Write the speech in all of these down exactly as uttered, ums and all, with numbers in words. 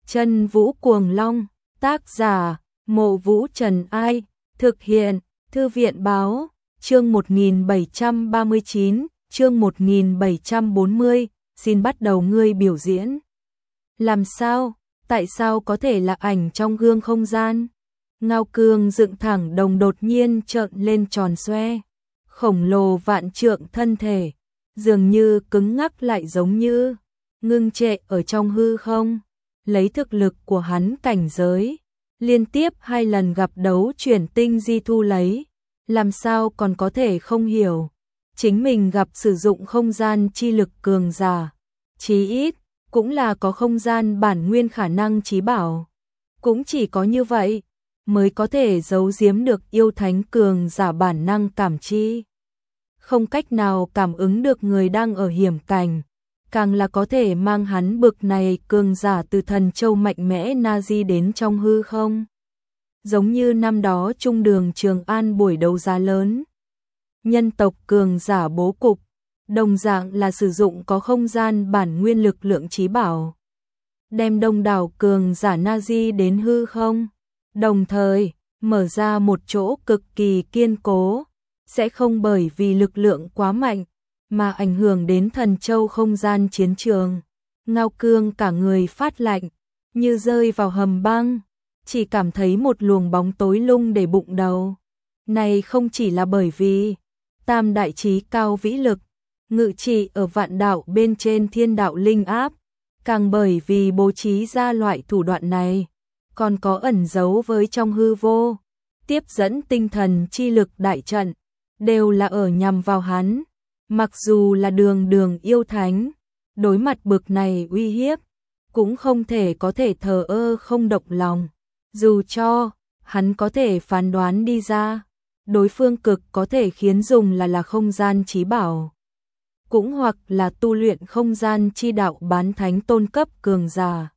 Chân Vũ Cuồng Long, tác giả, Mộ Vũ Trần Ai, thực hiện, Thư viện báo, chương một nghìn bảy trăm ba mươi chín, chương một nghìn bảy trăm bốn mươi, xin bắt đầu ngươi biểu diễn. Làm sao, tại sao có thể là ảnh trong gương không gian? Ngao Cương dựng thẳng đồng đột nhiên trợn lên tròn xoe, khổng lồ vạn trượng thân thể, dường như cứng ngắc lại giống như ngưng trệ ở trong hư không. Lấy thực lực của hắn cảnh giới, liên tiếp hai lần gặp đấu chuyển tinh di thu lấy, làm sao còn có thể không hiểu, chính mình gặp sử dụng không gian chi lực cường giả, chí ít, cũng là có không gian bản nguyên khả năng chí bảo. Cũng chỉ có như vậy, mới có thể giấu giếm được yêu thánh cường giả bản năng cảm chi. Không cách nào cảm ứng được người đang ở hiểm cảnh, càng là có thể mang hắn bực này cường giả từ thần châu mạnh mẽ na di đến trong hư không. Giống như năm đó trung đường Trường An buổi đấu giá lớn. Nhân tộc cường giả bố cục, đồng dạng là sử dụng có không gian bản nguyên lực lượng chí bảo. Đem đông đảo cường giả na di đến hư không, đồng thời mở ra một chỗ cực kỳ kiên cố, sẽ không bởi vì lực lượng quá mạnh mà ảnh hưởng đến thần châu không gian chiến trường. Ngao Cương cả người phát lạnh, như rơi vào hầm băng, chỉ cảm thấy một luồng bóng tối lung để bụng đầu. Này không chỉ là bởi vì tam đại chí cao vĩ lực, ngự trị ở vạn đạo bên trên thiên đạo linh áp, càng bởi vì bố trí ra loại thủ đoạn này, còn có ẩn giấu với trong hư vô, tiếp dẫn tinh thần chi lực đại trận, đều là ở nhằm vào hắn. Mặc dù là đường đường yêu thánh, đối mặt bực này uy hiếp, cũng không thể có thể thờ ơ không động lòng. Dù cho, hắn có thể phán đoán đi ra, đối phương cực có thể khiến dùng là là không gian chí bảo, cũng hoặc là tu luyện không gian chi đạo bán thánh tôn cấp cường giả.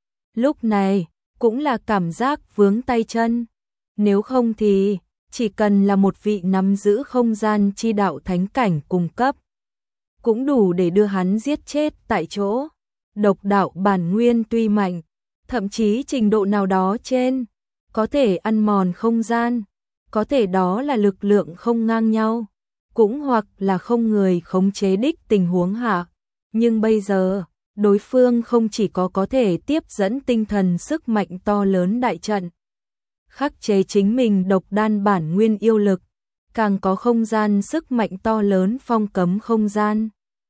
Lúc này, cũng là cảm giác vướng tay chân. Nếu không thì, chỉ cần là một vị nắm giữ không gian chi đạo thánh cảnh cung cấp, cũng đủ để đưa hắn giết chết tại chỗ. Độc đạo bản nguyên tuy mạnh, thậm chí trình độ nào đó trên, có thể ăn mòn không gian, có thể đó là lực lượng không ngang nhau, cũng hoặc là không người khống chế đích tình huống hạ. Nhưng bây giờ, đối phương không chỉ có có thể tiếp dẫn tinh thần sức mạnh to lớn đại trận, khắc chế chính mình độc đan bản nguyên yêu lực, càng có không gian sức mạnh to lớn phong cấm không gian.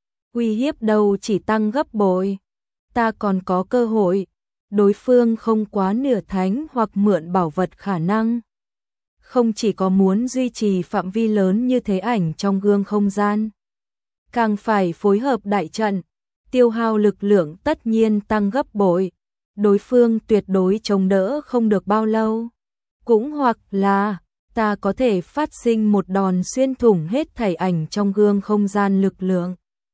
Uy hiếp đâu chỉ tăng gấp bội, ta còn có cơ hội, đối phương không quá nửa thánh hoặc mượn bảo vật khả năng. Không chỉ có muốn duy trì phạm vi lớn như thế ảnh trong gương không gian, càng phải phối hợp đại trận, tiêu hao lực lượng tất nhiên tăng gấp bội, đối phương tuyệt đối chống đỡ không được bao lâu. Cũng hoặc là, ta có thể phát sinh một đòn xuyên thủng hết thảy ảnh trong gương không gian lực lượng.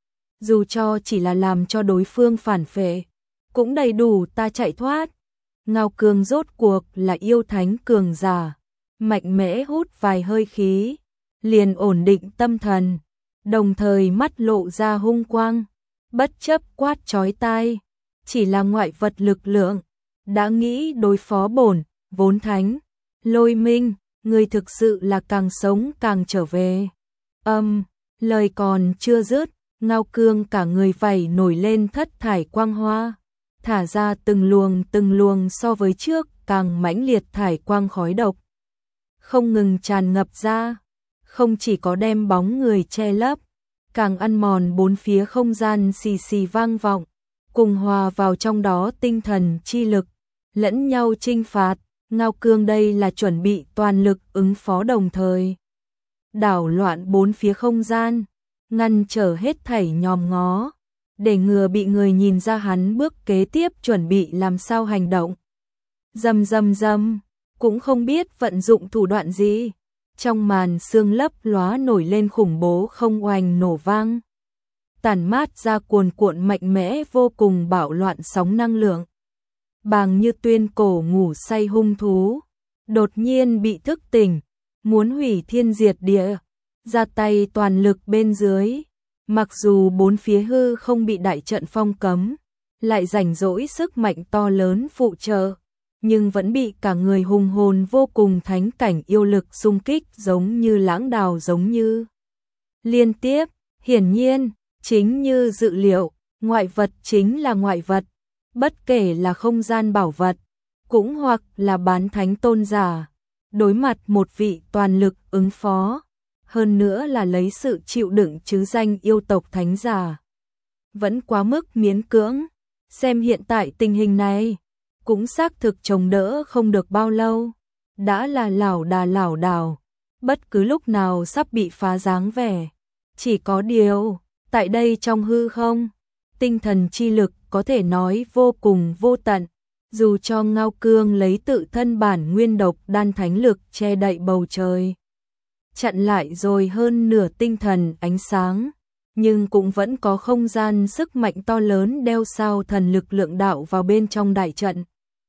Dù cho chỉ là làm cho đối phương phản phệ, cũng đầy đủ ta chạy thoát. Ngao Cương rốt cuộc là yêu thánh cường giả, mạnh mẽ hút vài hơi khí, liền ổn định tâm thần, đồng thời mắt lộ ra hung quang, bất chấp quát chói tai, chỉ là ngoại vật lực lượng, đã nghĩ đối phó bổn, vốn thánh. Lôi Minh, người thực sự là càng sống càng trở về. Âm, um, lời còn chưa dứt, Ngao Cương cả người vảy nổi lên thất thải quang hoa, thả ra từng luồng từng luồng so với trước càng mãnh liệt thải quang khói độc, không ngừng tràn ngập ra, không chỉ có đem bóng người che lấp, càng ăn mòn bốn phía không gian xì xì vang vọng, cùng hòa vào trong đó tinh thần chi lực, lẫn nhau chinh phạt. Ngao Cương đây là chuẩn bị toàn lực ứng phó đồng thời đảo loạn bốn phía không gian, ngăn trở hết thảy nhòm ngó, để ngừa bị người nhìn ra hắn bước kế tiếp chuẩn bị làm sao hành động. Rầm rầm rầm, cũng không biết vận dụng thủ đoạn gì, trong màn sương lấp lóa nổi lên khủng bố không oanh nổ vang, tản mát ra cuồn cuộn mạnh mẽ vô cùng bạo loạn sóng năng lượng. Bàng như tuyên cổ ngủ say hung thú, đột nhiên bị thức tỉnh, muốn hủy thiên diệt địa, ra tay toàn lực bên dưới. Mặc dù bốn phía hư không bị đại trận phong cấm, lại rảnh rỗi sức mạnh to lớn phụ trợ, nhưng vẫn bị cả người hùng hồn vô cùng thánh cảnh yêu lực xung kích giống như lãng đào giống như. Liên tiếp, hiển nhiên, chính như dự liệu, ngoại vật chính là ngoại vật, bất kể là không gian bảo vật, cũng hoặc là bán thánh tôn giả, đối mặt một vị toàn lực ứng phó, hơn nữa là lấy sự chịu đựng chứ danh yêu tộc thánh giả. Vẫn quá mức miễn cưỡng, xem hiện tại tình hình này, cũng xác thực chống đỡ không được bao lâu, đã là lảo đà lảo đảo, bất cứ lúc nào sắp bị phá dáng vẻ. Chỉ có điều, tại đây trong hư không, tinh thần chi lực có thể nói vô cùng vô tận, dù cho Ngao Cương lấy tự thân bản nguyên độc đan thánh lực che đậy bầu trời, chặn lại rồi hơn nửa tinh thần ánh sáng, nhưng cũng vẫn có không gian sức mạnh to lớn đeo sao thần lực lượng đạo vào bên trong đại trận.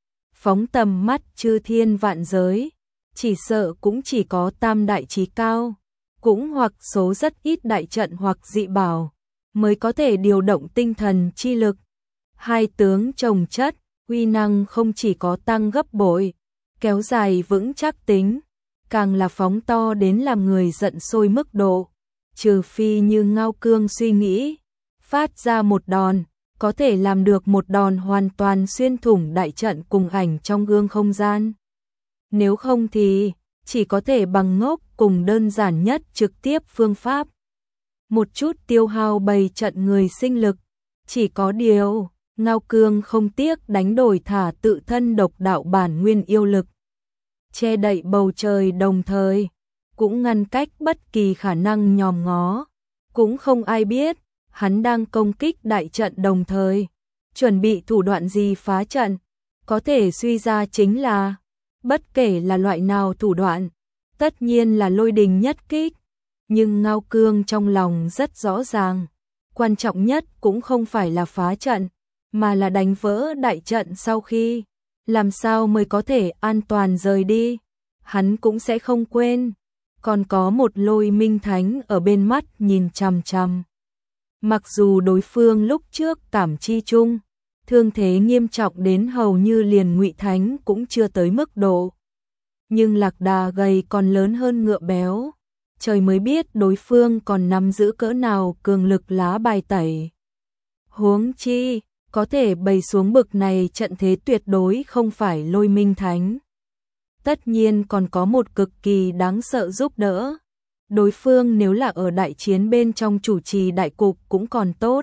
Phóng tầm mắt chư thiên vạn giới, chỉ sợ cũng chỉ có tam đại chí cao, cũng hoặc số rất ít đại trận hoặc dị bảo, mới có thể điều động tinh thần chi lực. Hai tướng chồng chất, uy năng không chỉ có tăng gấp bội, kéo dài vững chắc tính, càng là phóng to đến làm người giận sôi mức độ, trừ phi như Ngao Cương suy nghĩ, phát ra một đòn, có thể làm được một đòn hoàn toàn xuyên thủng đại trận cùng ảnh trong gương không gian. Nếu không thì, chỉ có thể bằng ngốc cùng đơn giản nhất trực tiếp phương pháp. Một chút tiêu hao bầy trận người sinh lực, chỉ có điều, Ngao Cương không tiếc đánh đổi thả tự thân độc đạo bản nguyên yêu lực. Che đậy bầu trời đồng thời, cũng ngăn cách bất kỳ khả năng nhòm ngó, cũng không ai biết, hắn đang công kích đại trận đồng thời, chuẩn bị thủ đoạn gì phá trận, có thể suy ra chính là, bất kể là loại nào thủ đoạn, tất nhiên là lôi đình nhất kích, nhưng Ngao Cương trong lòng rất rõ ràng, quan trọng nhất cũng không phải là phá trận, mà là đánh vỡ đại trận sau khi, làm sao mới có thể an toàn rời đi, hắn cũng sẽ không quên, còn có một Lôi Minh Thánh ở bên mắt nhìn chằm chằm. Mặc dù đối phương lúc trước cảm chi chung, thương thế nghiêm trọng đến hầu như liền Ngụy Thánh cũng chưa tới mức độ. Nhưng lạc đà gầy còn lớn hơn ngựa béo, trời mới biết đối phương còn nắm giữ cỡ nào cường lực lá bài tẩy. Huống chi, có thể bày xuống bực này trận thế tuyệt đối không phải Lôi Minh Thánh. Tất nhiên còn có một cực kỳ đáng sợ giúp đỡ. Đối phương nếu là ở đại chiến bên trong chủ trì đại cục cũng còn tốt.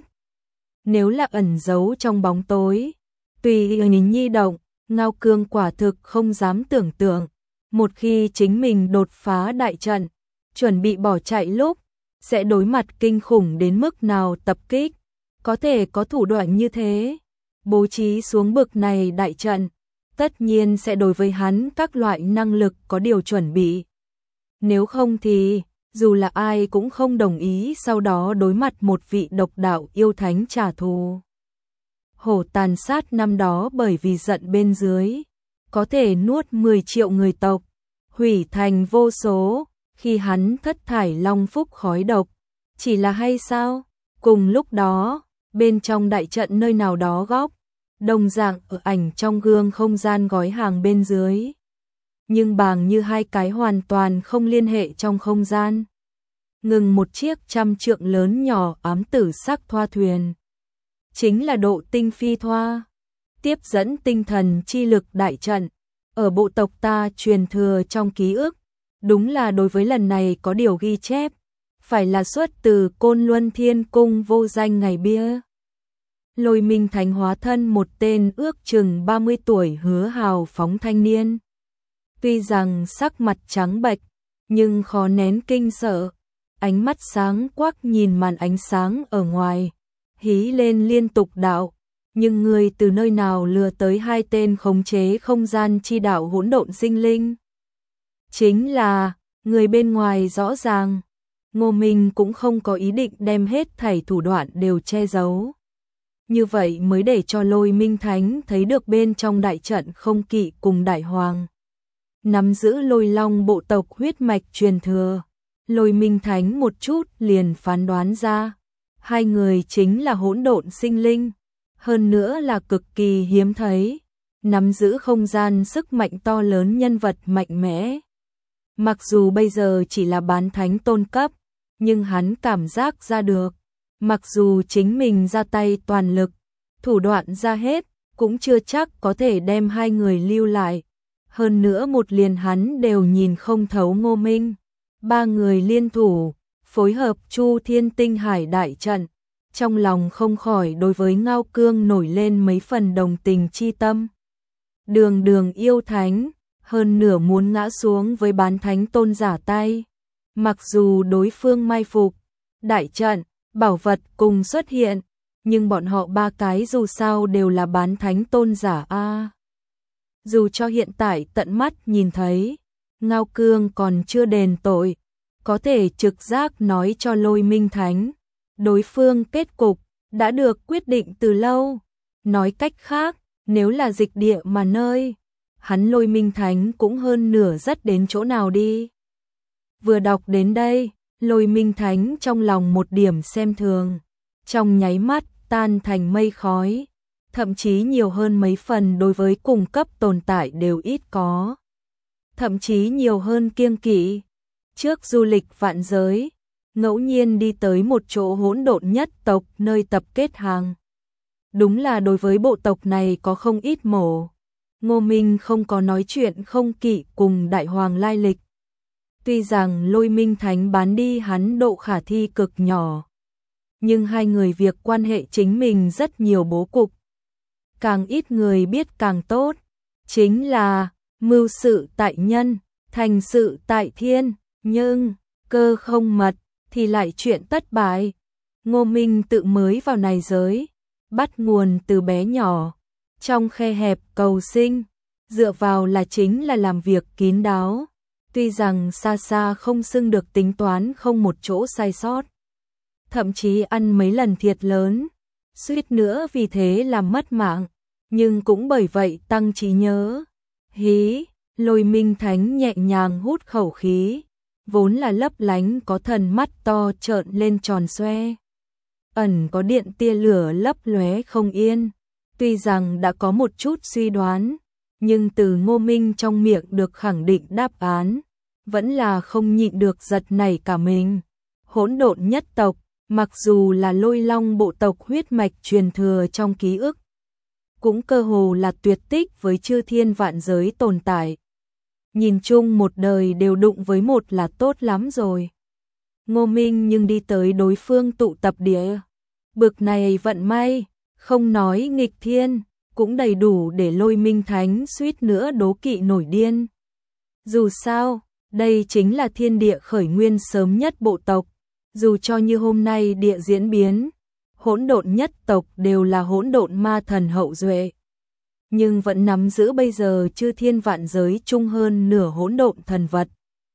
Nếu là ẩn giấu trong bóng tối, tùy nhìn nhi động, Ngao Cương quả thực không dám tưởng tượng. Một khi chính mình đột phá đại trận, chuẩn bị bỏ chạy lúc, sẽ đối mặt kinh khủng đến mức nào tập kích. Có thể có thủ đoạn như thế, bố trí xuống bực này đại trận, tất nhiên sẽ đối với hắn các loại năng lực có điều chuẩn bị. Nếu không thì, dù là ai cũng không đồng ý sau đó đối mặt một vị độc đạo yêu thánh trả thù. Hổ tàn sát năm đó bởi vì giận bên dưới, có thể nuốt mười triệu người tộc, hủy thành vô số, khi hắn thất thải long phúc khói độc. Chỉ là hay sao? Cùng lúc đó, bên trong đại trận nơi nào đó góc, đồng dạng ở ảnh trong gương không gian gói hàng bên dưới. Nhưng bàng như hai cái hoàn toàn không liên hệ trong không gian. Ngừng một chiếc trăm trượng lớn nhỏ ám tử sắc thoa thuyền. Chính là độ tinh phi thoa, tiếp dẫn tinh thần chi lực đại trận. Ở bộ tộc ta truyền thừa trong ký ức, đúng là đối với lần này có điều ghi chép, phải là xuất từ Côn Luân Thiên Cung vô danh ngày bia. Lôi Minh Thánh hóa thân một tên ước chừng ba mươi tuổi hứa hào phóng thanh niên. Tuy rằng sắc mặt trắng bệch, nhưng khó nén kinh sợ, ánh mắt sáng quắc nhìn màn ánh sáng ở ngoài, hí lên liên tục đạo, nhưng người từ nơi nào lừa tới hai tên khống chế không gian chi đạo hỗn độn sinh linh? Chính là, người bên ngoài rõ ràng, Ngô Minh cũng không có ý định đem hết thảy thủ đoạn đều che giấu. Như vậy mới để cho Lôi Minh Thánh thấy được bên trong đại trận không kỵ cùng đại hoàng. Nắm giữ Lôi Long bộ tộc huyết mạch truyền thừa, Lôi Minh Thánh một chút liền phán đoán ra, hai người chính là hỗn độn sinh linh. hơn nữa là cực kỳ hiếm thấy, nắm giữ không gian sức mạnh to lớn, nhân vật mạnh mẽ. Mặc dù bây giờ chỉ là bán thánh tôn cấp, nhưng hắn cảm giác ra được, mặc dù chính mình ra tay toàn lực, thủ đoạn ra hết, cũng chưa chắc có thể đem hai người lưu lại. Hơn nữa một liền hắn đều nhìn không thấu Ngô Minh. Ba người liên thủ, phối hợp Chu Thiên Tinh Hải đại trận, trong lòng không khỏi đối với Ngao Cương nổi lên mấy phần đồng tình chi tâm. Đường đường yêu thánh, hơn nửa muốn ngã xuống với bán thánh tôn giả tay. Mặc dù đối phương mai phục, đại trận, bảo vật cùng xuất hiện, nhưng bọn họ ba cái dù sao đều là bán thánh tôn giả a. Dù cho hiện tại tận mắt nhìn thấy, Ngao Cương còn chưa đền tội, có thể trực giác nói cho Lôi Minh Thánh, đối phương kết cục đã được quyết định từ lâu. Nói cách khác, nếu là dịch địa mà nơi, hắn Lôi Minh Thánh cũng hơn nửa rất đến chỗ nào đi. Vừa đọc đến đây, Lôi Minh Thánh trong lòng một điểm xem thường, trong nháy mắt tan thành mây khói, thậm chí nhiều hơn mấy phần đối với cùng cấp tồn tại đều ít có. Thậm chí nhiều hơn kiêng kỵ. Trước du lịch vạn giới, ngẫu nhiên đi tới một chỗ hỗn độn nhất tộc nơi tập kết hàng. Đúng là đối với bộ tộc này có không ít mổ. Ngô Minh không có nói chuyện không kỵ cùng Đại Hoàng lai lịch. Tuy rằng Lôi Minh Thánh bán đi hắn độ khả thi cực nhỏ, nhưng hai người việc quan hệ chính mình rất nhiều bố cục. Càng ít người biết càng tốt, chính là mưu sự tại nhân, thành sự tại thiên, nhưng cơ không mật thì lại chuyện tất bại. Ngô Minh tự mới vào này giới, bắt nguồn từ bé nhỏ, trong khe hẹp cầu sinh, dựa vào là chính là làm việc kín đáo. Tuy rằng xa xa không xưng được tính toán không một chỗ sai sót, thậm chí ăn mấy lần thiệt lớn, suýt nữa vì thế làm mất mạng, nhưng cũng bởi vậy tăng trí nhớ. Hí, Lôi Minh Thánh nhẹ nhàng hút khẩu khí, vốn là lấp lánh có thần mắt to trợn lên tròn xoe. Ẩn có điện tia lửa lấp lóe không yên, tuy rằng đã có một chút suy đoán, nhưng từ Ngô Minh trong miệng được khẳng định đáp án, vẫn là không nhịn được giật nảy cả mình. Hỗn độn nhất tộc, mặc dù là Lôi Long bộ tộc huyết mạch truyền thừa trong ký ức, cũng cơ hồ là tuyệt tích với chư thiên vạn giới tồn tại. Nhìn chung một đời đều đụng với một là tốt lắm rồi. Ngô Minh nhưng đi tới đối phương tụ tập địa. Bực này vận may, không nói nghịch thiên, cũng đầy đủ để Lôi Minh Thánh suýt nữa đố kỵ nổi điên. Dù sao, đây chính là thiên địa khởi nguyên sớm nhất bộ tộc. Dù cho như hôm nay địa diễn biến, hỗn độn nhất tộc đều là hỗn độn ma thần hậu duệ, nhưng vẫn nắm giữ bây giờ chư thiên vạn giới chung hơn nửa hỗn độn thần vật.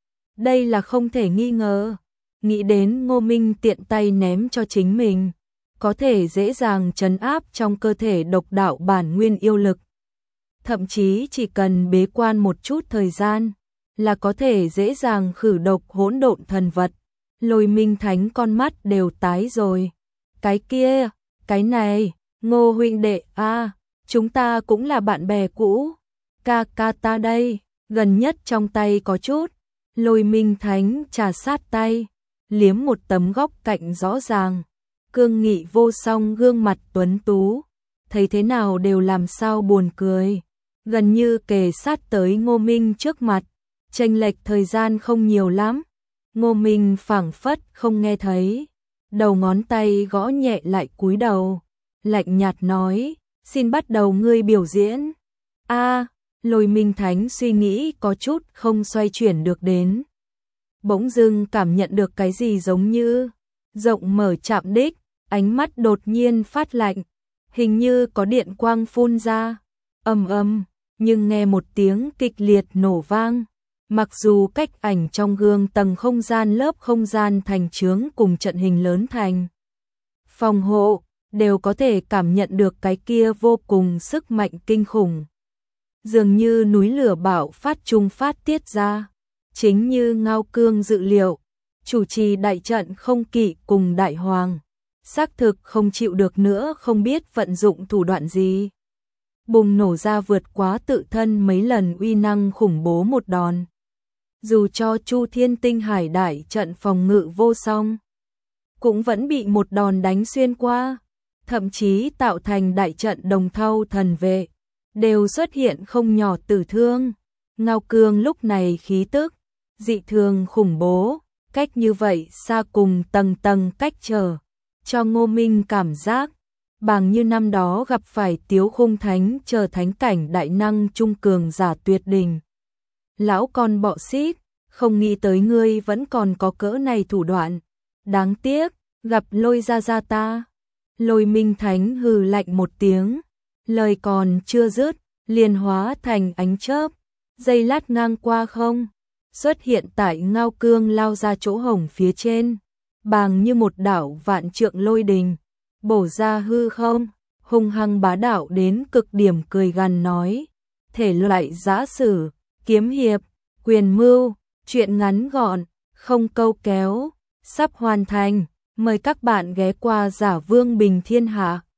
Đây là không thể nghi ngờ. Nghĩ đến Ngô Minh tiện tay ném cho chính mình, có thể dễ dàng trấn áp trong cơ thể độc đạo bản nguyên yêu lực. Thậm chí chỉ cần bế quan một chút thời gian, là có thể dễ dàng khử độc hỗn độn thần vật. Lôi Minh Thánh con mắt đều tái rồi. Cái kia, cái này, Ngô huynh đệ a, à, chúng ta cũng là bạn bè cũ. Ca ca ta đây, gần nhất trong tay có chút. Lôi Minh Thánh trà sát tay, liếm một tấm góc cạnh rõ ràng, cương nghị vô song gương mặt tuấn tú, thấy thế nào đều làm sao buồn cười, gần như kề sát tới Ngô Minh trước mặt, chênh lệch thời gian không nhiều lắm. Ngô Minh phảng phất không nghe thấy, đầu ngón tay gõ nhẹ lại cúi đầu, lạnh nhạt nói, xin bắt đầu ngươi biểu diễn. A, à, Lôi Minh Thánh suy nghĩ có chút không xoay chuyển được đến. Bỗng dưng cảm nhận được cái gì giống như rộng mở chạm đích, ánh mắt đột nhiên phát lạnh, hình như có điện quang phun ra, ầm ầm, nhưng nghe một tiếng kịch liệt nổ vang. Mặc dù cách ảnh trong gương tầng không gian lớp không gian thành chướng cùng trận hình lớn thành phòng hộ, đều có thể cảm nhận được cái kia vô cùng sức mạnh kinh khủng. Dường như núi lửa bạo phát trung phát tiết ra, chính như Ngao Cương dự liệu, chủ trì đại trận không kỵ cùng Đại Hoàng, xác thực không chịu được nữa, không biết vận dụng thủ đoạn gì. Bùng nổ ra vượt quá tự thân mấy lần, uy năng khủng bố một đòn. Dù cho Chu Thiên Tinh Hải đại trận phòng ngự vô song, cũng vẫn bị một đòn đánh xuyên qua, thậm chí tạo thành đại trận đồng thau thần vệ, đều xuất hiện không nhỏ tử thương. Ngao Cương lúc này khí tức dị thường khủng bố, cách như vậy xa cùng tầng tầng cách trở, cho Ngô Minh cảm giác bằng như năm đó gặp phải Tiếu Khung Thánh chờ thánh cảnh đại năng trung cường giả tuyệt đỉnh. Lão con bọ xít, không nghĩ tới ngươi vẫn còn có cỡ này thủ đoạn, đáng tiếc, gặp Lôi gia gia ta. Lôi Minh Thánh hừ lạnh một tiếng, lời còn chưa dứt, liền hóa thành ánh chớp, giây lát ngang qua không, xuất hiện tại Ngao Cương lao ra chỗ hổng phía trên, bàng như một đảo vạn trượng lôi đình, bổ ra hư không, hung hăng bá đạo đến cực điểm, cười gằn nói, thể loại giã sử, kiếm hiệp, quyền mưu, chuyện ngắn gọn, không câu kéo, sắp hoàn thành, mời các bạn ghé qua Giả Vương Bình Thiên Hạ.